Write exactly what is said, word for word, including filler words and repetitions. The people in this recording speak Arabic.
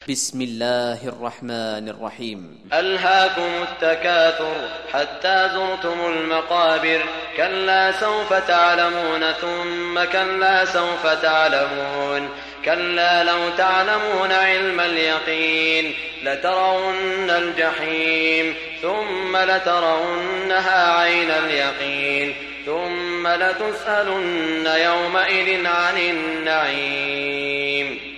بسم الله الرحمن الرحيم. ألهاكم التكاثر حتى زرتم المقابر، كلا سوف تعلمون ثم كلا سوف تعلمون، كلا لو تعلمون علم اليقين لترون الجحيم ثم لترونها عين اليقين ثم لتسألن يومئذ عن النعيم.